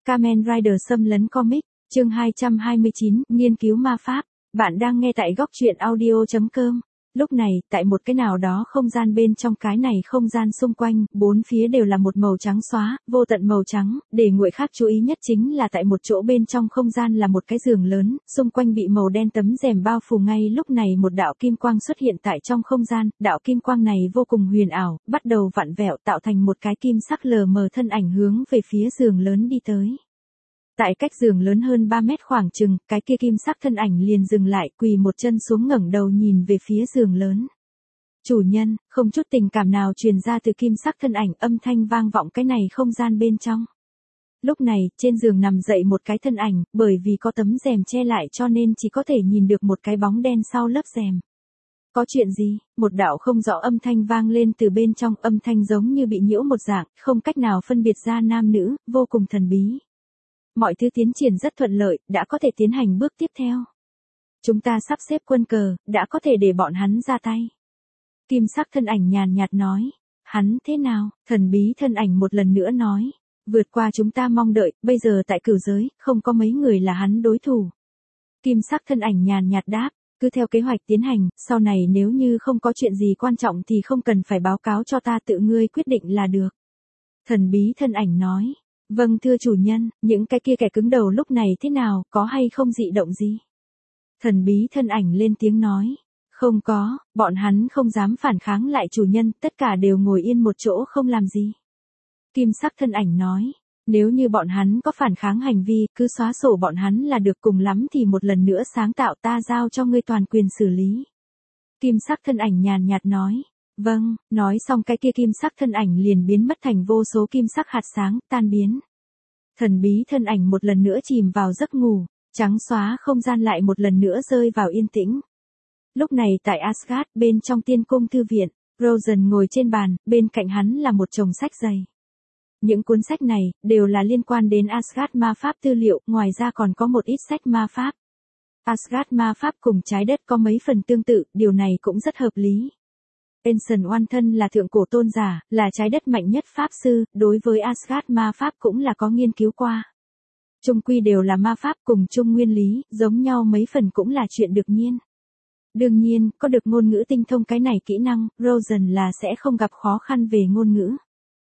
Kamen Rider xâm lấn comic, chương 229, nghiên cứu ma pháp. Bạn đang nghe tại góc truyện audio.com. Lúc này, tại một cái nào đó không gian bên trong cái này không gian xung quanh, bốn phía đều là một màu trắng xóa, vô tận màu trắng, để nguội khác chú ý nhất chính là tại một chỗ bên trong không gian là một cái giường lớn, xung quanh bị màu đen tấm rèm bao phủ ngay lúc này một đạo kim quang xuất hiện tại trong không gian, đạo kim quang này vô cùng huyền ảo, bắt đầu vặn vẹo tạo thành một cái kim sắc lờ mờ thân ảnh hướng về phía giường lớn đi tới. Tại cách giường lớn hơn 3 mét khoảng chừng, cái kia kim sắc thân ảnh liền dừng lại, quỳ một chân xuống ngẩng đầu nhìn về phía giường lớn. Chủ nhân, không chút tình cảm nào truyền ra từ kim sắc thân ảnh, âm thanh vang vọng cái này không gian bên trong. Lúc này, trên giường nằm dậy một cái thân ảnh, bởi vì có tấm rèm che lại cho nên chỉ có thể nhìn được một cái bóng đen sau lớp rèm. Có chuyện gì? Một đạo không rõ âm thanh vang lên từ bên trong, âm thanh giống như bị nhiễu một dạng, không cách nào phân biệt ra nam nữ, vô cùng thần bí. Mọi thứ tiến triển rất thuận lợi, đã có thể tiến hành bước tiếp theo. Chúng ta sắp xếp quân cờ, đã có thể để bọn hắn ra tay. Kim sắc thân ảnh nhàn nhạt nói. Hắn thế nào? Thần bí thân ảnh một lần nữa nói. Vượt qua chúng ta mong đợi, bây giờ tại cửu giới, không có mấy người là hắn đối thủ. Kim sắc thân ảnh nhàn nhạt đáp. Cứ theo kế hoạch tiến hành, sau này nếu như không có chuyện gì quan trọng thì không cần phải báo cáo cho ta, tự ngươi quyết định là được. Thần bí thân ảnh nói. Vâng thưa chủ nhân, những cái kia kẻ cứng đầu lúc này thế nào, có hay không dị động gì? Thần bí thân ảnh lên tiếng nói. Không có, bọn hắn không dám phản kháng lại chủ nhân, tất cả đều ngồi yên một chỗ không làm gì. Kim sắc thân ảnh nói. Nếu như bọn hắn có phản kháng hành vi, cứ xóa sổ bọn hắn là được, cùng lắm thì một lần nữa sáng tạo, ta giao cho ngươi toàn quyền xử lý. Kim sắc thân ảnh nhàn nhạt nói. Vâng, nói xong cái kia kim sắc thân ảnh liền biến mất thành vô số kim sắc hạt sáng, tan biến. Thần bí thân ảnh một lần nữa chìm vào giấc ngủ, trắng xóa không gian lại một lần nữa rơi vào yên tĩnh. Lúc này tại Asgard, bên trong tiên cung thư viện, Rosen ngồi trên bàn, bên cạnh hắn là một chồng sách dày. Những cuốn sách này, đều là liên quan đến Asgard ma pháp tư liệu, ngoài ra còn có một ít sách ma pháp. Asgard ma pháp cùng trái đất có mấy phần tương tự, điều này cũng rất hợp lý. Ancient One thân là thượng cổ tôn giả, là trái đất mạnh nhất pháp sư, đối với Asgard ma pháp cũng là có nghiên cứu qua. Chung quy đều là ma pháp cùng chung nguyên lý, giống nhau mấy phần cũng là chuyện đương nhiên. Đương nhiên, có được ngôn ngữ tinh thông cái này kỹ năng, Rosen là sẽ không gặp khó khăn về ngôn ngữ.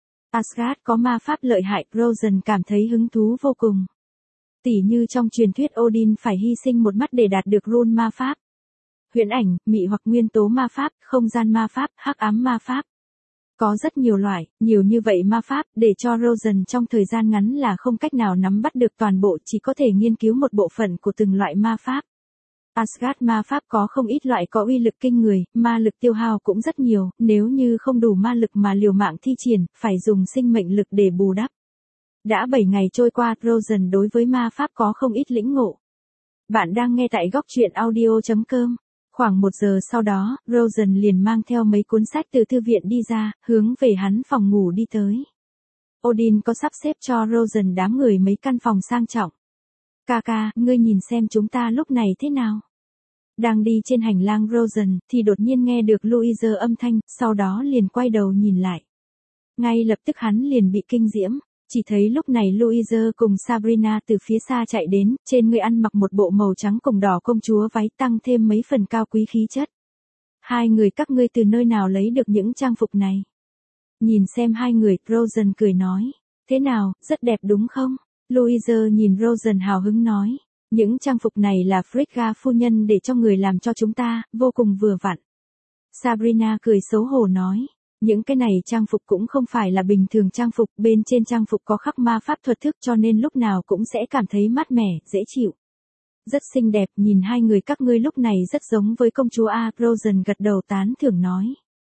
Asgard có ma pháp lợi hại, Rosen cảm thấy hứng thú vô cùng. Tỉ như trong truyền thuyết Odin phải hy sinh một mắt để đạt được rune ma pháp. Huyễn ảnh, mị hoặc nguyên tố ma pháp, không gian ma pháp, hắc ám ma pháp. Có rất nhiều loại, nhiều như vậy ma pháp, để cho Rosen trong thời gian ngắn là không cách nào nắm bắt được toàn bộ, chỉ có thể nghiên cứu một bộ phận của từng loại ma pháp. Asgard ma pháp có không ít loại có uy lực kinh người, ma lực tiêu hao cũng rất nhiều, nếu như không đủ ma lực mà liều mạng thi triển, phải dùng sinh mệnh lực để bù đắp. Đã 7 ngày trôi qua, Rosen đối với ma pháp có không ít lĩnh ngộ. Bạn đang nghe tại góc truyện audio.com. Khoảng 1 giờ sau đó, Rosen liền mang theo mấy cuốn sách từ thư viện đi ra, hướng về hắn phòng ngủ đi tới. Odin có sắp xếp cho Rosen đám người mấy căn phòng sang trọng. Kaka, ngươi nhìn xem chúng ta lúc này thế nào? Đang đi trên hành lang Rosen, thì đột nhiên nghe được Louise âm thanh, sau đó liền quay đầu nhìn lại. Ngay lập tức hắn liền bị kinh diễm. Chỉ thấy lúc này Louise cùng Sabrina từ phía xa chạy đến, trên người ăn mặc một bộ màu trắng cùng đỏ công chúa váy, tăng thêm mấy phần cao quý khí chất. Hai người các ngươi từ nơi nào lấy được những trang phục này? Nhìn xem hai người, Rosen cười nói. Thế nào, rất đẹp đúng không? Louise nhìn Rosen hào hứng nói. Những trang phục này là Frigga phu nhân để cho người làm cho chúng ta, vô cùng vừa vặn. Sabrina cười xấu hổ nói. Những cái này trang phục cũng không phải là bình thường trang phục, bên trên trang phục có khắc ma pháp thuật thức cho nên lúc nào cũng sẽ cảm thấy mát mẻ, dễ chịu. Rất xinh đẹp, nhìn hai người các ngươi lúc này rất giống với công chúa A. Rosen gật đầu tán thưởng nói.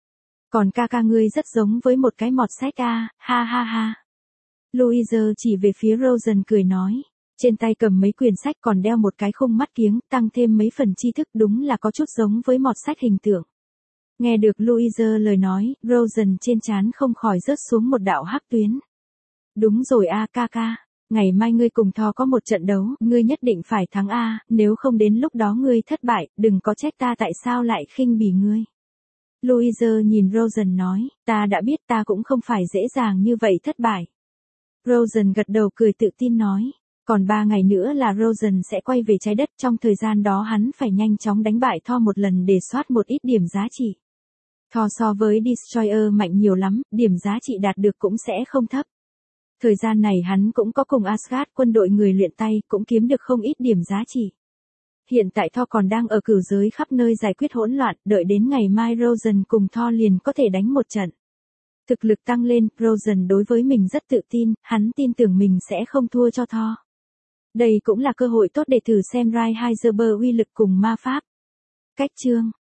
Còn ca ngươi rất giống với một cái mọt sách A, ha ha ha. Louise chỉ về phía Rosen cười nói. Trên tay cầm mấy quyển sách còn đeo một cái khung mắt kiếng, tăng thêm mấy phần tri thức, đúng là có chút giống với mọt sách hình tượng. Nghe được Louise lời nói, Rosen trên trán không khỏi rớt xuống một đạo hắc tuyến. Đúng rồi a Kaka, ngày mai ngươi cùng Thor có một trận đấu, ngươi nhất định phải thắng a, nếu không đến lúc đó ngươi thất bại, đừng có trách ta tại sao lại khinh bỉ ngươi. Louise nhìn Rosen nói, ta đã biết ta cũng không phải dễ dàng như vậy thất bại. Rosen gật đầu cười tự tin nói. Còn 3 ngày nữa là Rosen sẽ quay về trái đất, trong thời gian đó hắn phải nhanh chóng đánh bại Thor một lần để soát một ít điểm giá trị. Thor so với Destroyer mạnh nhiều lắm, điểm giá trị đạt được cũng sẽ không thấp. Thời gian này hắn cũng có cùng Asgard quân đội người luyện tay, cũng kiếm được không ít điểm giá trị. Hiện tại Thor còn đang ở cửu giới khắp nơi giải quyết hỗn loạn, đợi đến ngày mai Rosen cùng Thor liền có thể đánh một trận. Thực lực tăng lên, Rosen đối với mình rất tự tin, hắn tin tưởng mình sẽ không thua cho Thor. Đây cũng là cơ hội tốt để thử xem Rai Heiserberg uy lực cùng ma pháp. Cách chương